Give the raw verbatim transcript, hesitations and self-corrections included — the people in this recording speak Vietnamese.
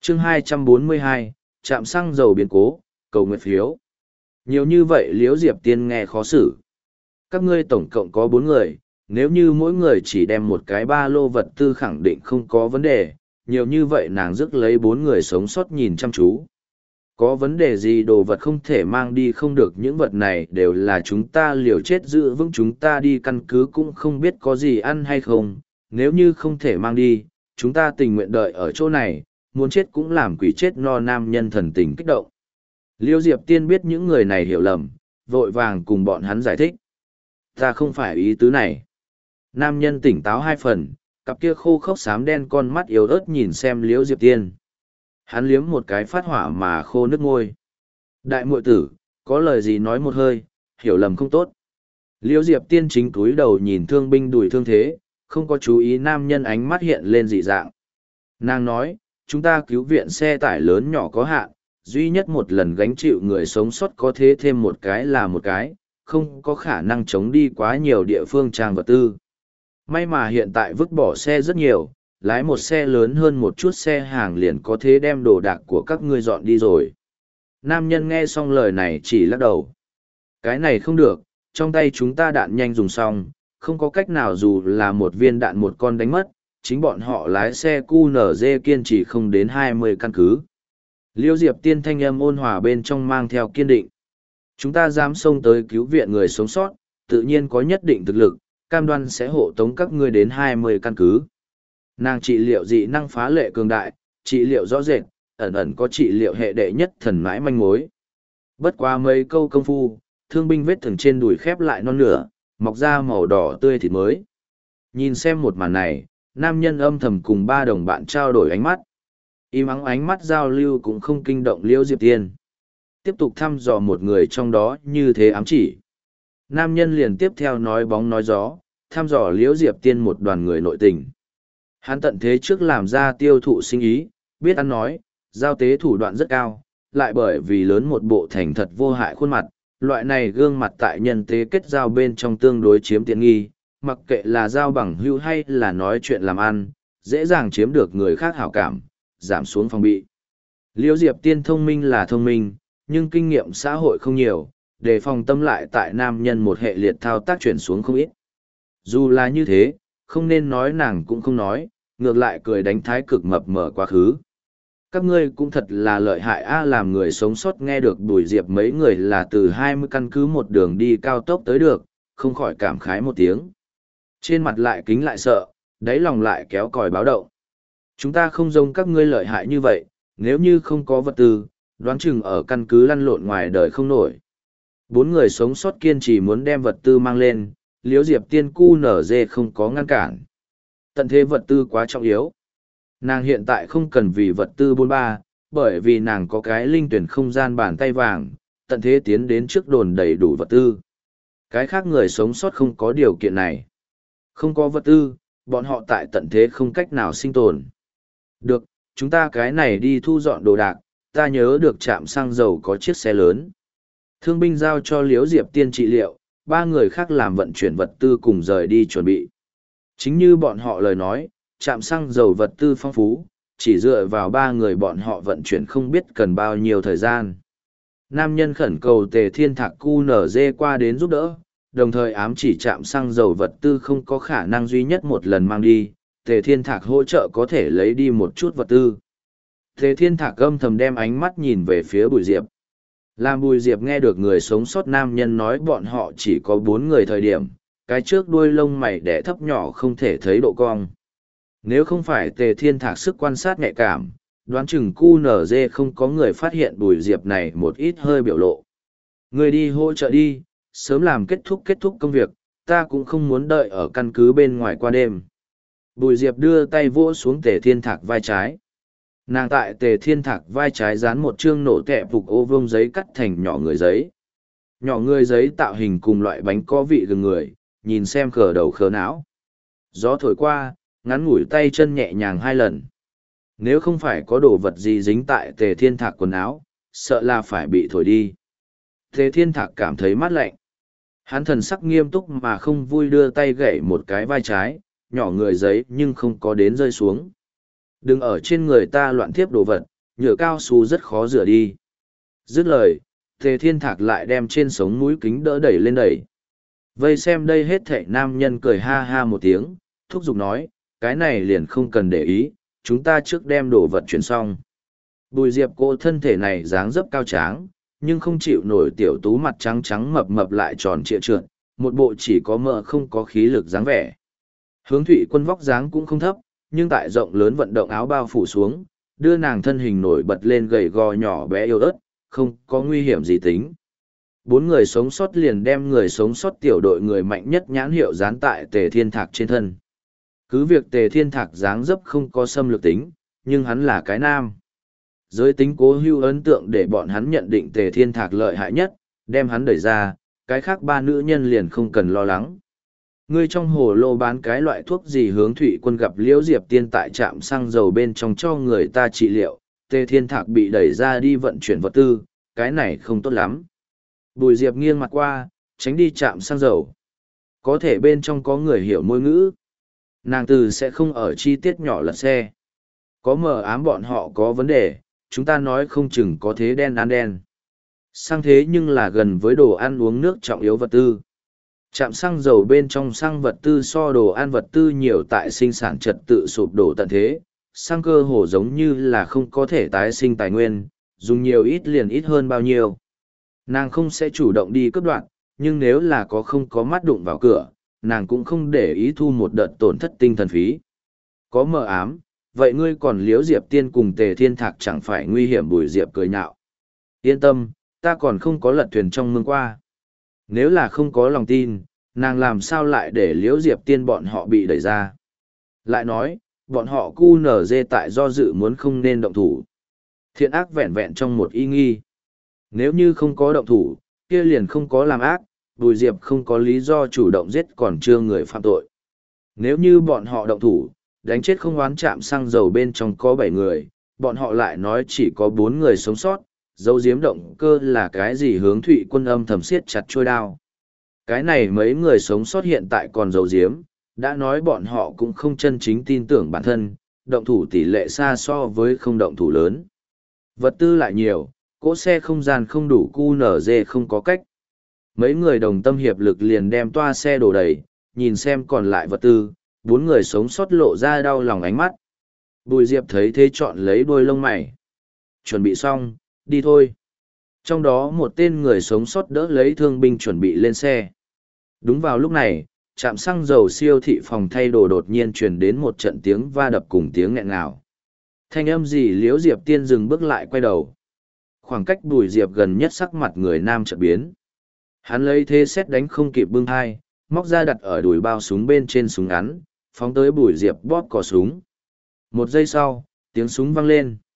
chương hai trăm bốn mươi hai, trạm xăng dầu biến cố, cầu nguyện phiếu. Nhiều như vậy Liễu Diệp Tiên nghe khó xử. Các ngươi tổng cộng có bốn người, nếu như mỗi người chỉ đem một cái ba lô vật tư khẳng định không có vấn đề, nhiều như vậy nàng rước lấy bốn người sống sót nhìn chăm chú. Có vấn đề gì đồ vật không thể mang đi không được, những vật này đều là chúng ta liều chết giữ vững, chúng ta đi căn cứ cũng không biết có gì ăn hay không, nếu như không thể mang đi, chúng ta tình nguyện đợi ở chỗ này, muốn chết cũng làm quỷ chết no. Nam nhân thần tình kích động. Liêu Diệp Tiên biết những người này hiểu lầm, vội vàng cùng bọn hắn giải thích. Ta không phải ý tứ này. Nam nhân tỉnh táo hai phần, cặp kia khô khốc xám đen con mắt yếu ớt nhìn xem Liễu Diệp Tiên. Hắn liếm một cái phát hỏa mà khô nước môi. Đại muội tử, có lời gì nói một hơi, hiểu lầm không tốt. Liễu Diệp Tiên chính cúi đầu nhìn thương binh đùi thương thế, không có chú ý nam nhân ánh mắt hiện lên dị dạng. Nàng nói, chúng ta cứu viện xe tải lớn nhỏ có hạn, duy nhất một lần gánh chịu người sống sót có thế thêm một cái là một cái, không có khả năng chống đi quá nhiều địa phương trang vật tư. May mà hiện tại vứt bỏ xe rất nhiều, lái một xe lớn hơn một chút xe hàng liền có thế đem đồ đạc của các ngươi dọn đi rồi. Nam nhân nghe xong lời này chỉ lắc đầu. Cái này không được, trong tay chúng ta đạn nhanh dùng xong, không có cách nào dù là một viên đạn một con đánh mất, chính bọn họ lái xe cu nở dê kiên trì không đến hai mươi căn cứ. Liêu Diệp Tiên thanh âm ôn hòa bên trong mang theo kiên định. Chúng ta dám xông tới cứu viện người sống sót, tự nhiên có nhất định thực lực, cam đoan sẽ hộ tống các ngươi đến hai mươi căn cứ. Nàng trị liệu dị năng phá lệ cường đại, trị liệu rõ rệt, ẩn ẩn có trị liệu hệ đệ nhất thần mãi manh mối. Bất qua mấy câu công phu, thương binh vết thương trên đùi khép lại non nửa, mọc ra màu đỏ tươi thịt mới. Nhìn xem một màn này, nam nhân âm thầm cùng ba đồng bạn trao đổi ánh mắt. Im ắng ánh mắt giao lưu cũng không kinh động Liễu Diệp Tiên. Tiếp tục thăm dò một người trong đó như thế ám chỉ. Nam nhân liền tiếp theo nói bóng nói gió, thăm dò Liễu Diệp Tiên một đoàn người nội tình. Hắn tận thế trước làm ra tiêu thụ sinh ý, biết ăn nói, giao tế thủ đoạn rất cao, lại bởi vì lớn một bộ thành thật vô hại khuôn mặt, loại này gương mặt tại nhân tế kết giao bên trong tương đối chiếm tiện nghi, mặc kệ là giao bằng hữu hay là nói chuyện làm ăn, dễ dàng chiếm được người khác hảo cảm, giảm xuống phòng bị. Liễu Diệp Tiên thông minh là thông minh, nhưng kinh nghiệm xã hội không nhiều, đề phòng tâm lại tại nam nhân một hệ liệt thao tác chuyển xuống không ít. Dù là như thế, không nên nói nàng cũng không nói, ngược lại cười đánh thái cực mập mở quá khứ. Các ngươi cũng thật là lợi hại a, làm người sống sót nghe được Bùi Diệp mấy người là từ hai mươi căn cứ một đường đi cao tốc tới được, không khỏi cảm khái một tiếng. Trên mặt lại kính lại sợ, đáy lòng lại kéo còi báo động. Chúng ta không giống các ngươi lợi hại như vậy, nếu như không có vật tư, đoán chừng ở căn cứ lăn lộn ngoài đời không nổi. Bốn người sống sót kiên trì muốn đem vật tư mang lên, Liễu Diệp Tiên cu nở dê không có ngăn cản. Tận thế vật tư quá trọng yếu. Nàng hiện tại không cần vì vật tư bôn ba, bởi vì nàng có cái linh tuyển không gian bàn tay vàng, tận thế tiến đến trước đồn đầy đủ vật tư. Cái khác người sống sót không có điều kiện này. Không có vật tư, bọn họ tại tận thế không cách nào sinh tồn. Được, chúng ta cái này đi thu dọn đồ đạc, ta nhớ được trạm xăng dầu có chiếc xe lớn. Thương binh giao cho Liễu Diệp Tiên trị liệu, ba người khác làm vận chuyển vật tư cùng rời đi chuẩn bị. Chính như bọn họ lời nói, trạm xăng dầu vật tư phong phú, chỉ dựa vào ba người bọn họ vận chuyển không biết cần bao nhiêu thời gian. Nam nhân khẩn cầu Tề Thiên Thạc cu nở dê qua đến giúp đỡ, đồng thời ám chỉ trạm xăng dầu vật tư không có khả năng duy nhất một lần mang đi, Tề Thiên Thạc hỗ trợ có thể lấy đi một chút vật tư. Tề Thiên Thạc âm thầm đem ánh mắt nhìn về phía Bùi Diệp. Làm Bùi Diệp nghe được người sống sót nam nhân nói bọn họ chỉ có bốn người thời điểm, cái trước đuôi lông mày đẻ thấp nhỏ không thể thấy độ cong. Nếu không phải Tề Thiên Thạc sức quan sát nhạy cảm, đoán chừng cu nở dê không có người phát hiện Bùi Diệp này một ít hơi biểu lộ. Người đi hỗ trợ đi, sớm làm kết thúc kết thúc công việc, ta cũng không muốn đợi ở căn cứ bên ngoài qua đêm. Bùi Diệp đưa tay vỗ xuống Tề Thiên Thạc vai trái. Nàng tại Tề Thiên Thạc vai trái dán một chương nổ tẹp phục ô vuông giấy cắt thành nhỏ người giấy. Nhỏ người giấy tạo hình cùng loại bánh có vị gừng người, nhìn xem khờ đầu khờ não. Gió thổi qua, ngắn ngủi tay chân nhẹ nhàng hai lần. Nếu không phải có đồ vật gì dính tại Tề Thiên Thạc quần áo, sợ là phải bị thổi đi. Tề Thiên Thạc cảm thấy mát lạnh. Hắn thần sắc nghiêm túc mà không vui đưa tay gậy một cái vai trái, nhỏ người giấy nhưng không có đến rơi xuống. Đừng ở trên người ta loạn thiếp đồ vật, nhựa cao su rất khó rửa đi. Dứt lời, Tề Thiên Thạc lại đem trên sống mũi kính đỡ đẩy lên đẩy. Vây xem đây hết thảy nam nhân cười ha ha một tiếng, thúc giục nói, cái này liền không cần để ý, chúng ta trước đem đồ vật chuyển xong. Bùi Diệp cô thân thể này dáng dấp cao tráng, nhưng không chịu nổi tiểu tú mặt trắng trắng mập mập lại tròn trịa trượt, một bộ chỉ có mỡ không có khí lực dáng vẻ. Hướng Thụy Quân vóc dáng cũng không thấp, nhưng tại rộng lớn vận động áo bao phủ xuống, đưa nàng thân hình nổi bật lên gầy gò nhỏ bé yếu ớt, không có nguy hiểm gì tính. Bốn người sống sót liền đem người sống sót tiểu đội người mạnh nhất nhãn hiệu dán tại Tề Thiên Thạc trên thân. Cứ việc Tề Thiên Thạc dáng dấp không có xâm lược tính, nhưng hắn là cái nam. Giới tính cố hữu ấn tượng để bọn hắn nhận định Tề Thiên Thạc lợi hại nhất, đem hắn đẩy ra, cái khác ba nữ nhân liền không cần lo lắng. Ngươi trong hồ lô bán cái loại thuốc gì? Hướng Thụy Quân gặp Liễu Diệp Tiên tại trạm xăng dầu bên trong cho người ta trị liệu, Tề Thiên Thạc bị đẩy ra đi vận chuyển vật tư, cái này không tốt lắm. Bùi Diệp nghiêng mặt qua, tránh đi trạm xăng dầu. Có thể bên trong có người hiểu ngôn ngữ. Nàng từ sẽ không ở chi tiết nhỏ lật xe. Có mờ ám bọn họ có vấn đề, chúng ta nói không chừng có thế đen ăn đen. Xăng thế nhưng là gần với đồ ăn uống nước trọng yếu vật tư. Trạm xăng dầu bên trong xăng vật tư so đồ ăn vật tư nhiều tại sinh sản trật tự sụp đổ tận thế. Xăng cơ hồ giống như là không có thể tái sinh tài nguyên, dùng nhiều ít liền ít hơn bao nhiêu. Nàng không sẽ chủ động đi cướp đoạt, nhưng nếu là có không có mắt đụng vào cửa, nàng cũng không để ý thu một đợt tổn thất tinh thần phí. Có mờ ám, vậy ngươi còn Liễu Diệp Tiên cùng Tề Thiên Thạc chẳng phải nguy hiểm? Bùi Diệp cười nhạo. Yên tâm, ta còn không có lật thuyền trong mương qua. Nếu là không có lòng tin, nàng làm sao lại để Liễu Diệp Tiên bọn họ bị đẩy ra. Lại nói, bọn họ cu nở dê tại do dự muốn không nên động thủ. Thiện ác vẹn vẹn trong một ý nghi. Nếu như không có động thủ, kia liền không có làm ác, Bùi Diệp không có lý do chủ động giết còn chưa người phạm tội. Nếu như bọn họ động thủ, đánh chết không oán chạm xăng dầu bên trong có bảy người, bọn họ lại nói chỉ có bốn người sống sót, dấu diếm động cơ là cái gì? Hướng Thụy Quân âm thầm siết chặt trôi đao. Cái này mấy người sống sót hiện tại còn dấu diếm, đã nói bọn họ cũng không chân chính tin tưởng bản thân, động thủ tỷ lệ xa so với không động thủ lớn. Vật tư lại nhiều, cỗ xe không gian không đủ, cu nở dê không có cách. Mấy người đồng tâm hiệp lực liền đem toa xe đổ đầy, nhìn xem còn lại vật tư, bốn người sống sót lộ ra đau lòng ánh mắt. Bùi Diệp thấy thế chọn lấy đôi lông mày. Chuẩn bị xong, đi thôi. Trong đó một tên người sống sót đỡ lấy thương binh chuẩn bị lên xe. Đúng vào lúc này, trạm xăng dầu siêu thị phòng thay đồ đột nhiên truyền đến một trận tiếng va đập cùng tiếng nghẹn ngào. Thanh âm gì? Liễu Diệp Tiên dừng bước lại quay đầu. Khoảng cách Bùi Diệp gần nhất sắc mặt người nam chợt biến. Hắn lấy thế xét đánh không kịp bưng hai, móc ra đặt ở đùi bao súng bên trên súng ngắn, phóng tới Bùi Diệp bóp cò súng. Một giây sau, tiếng súng vang lên.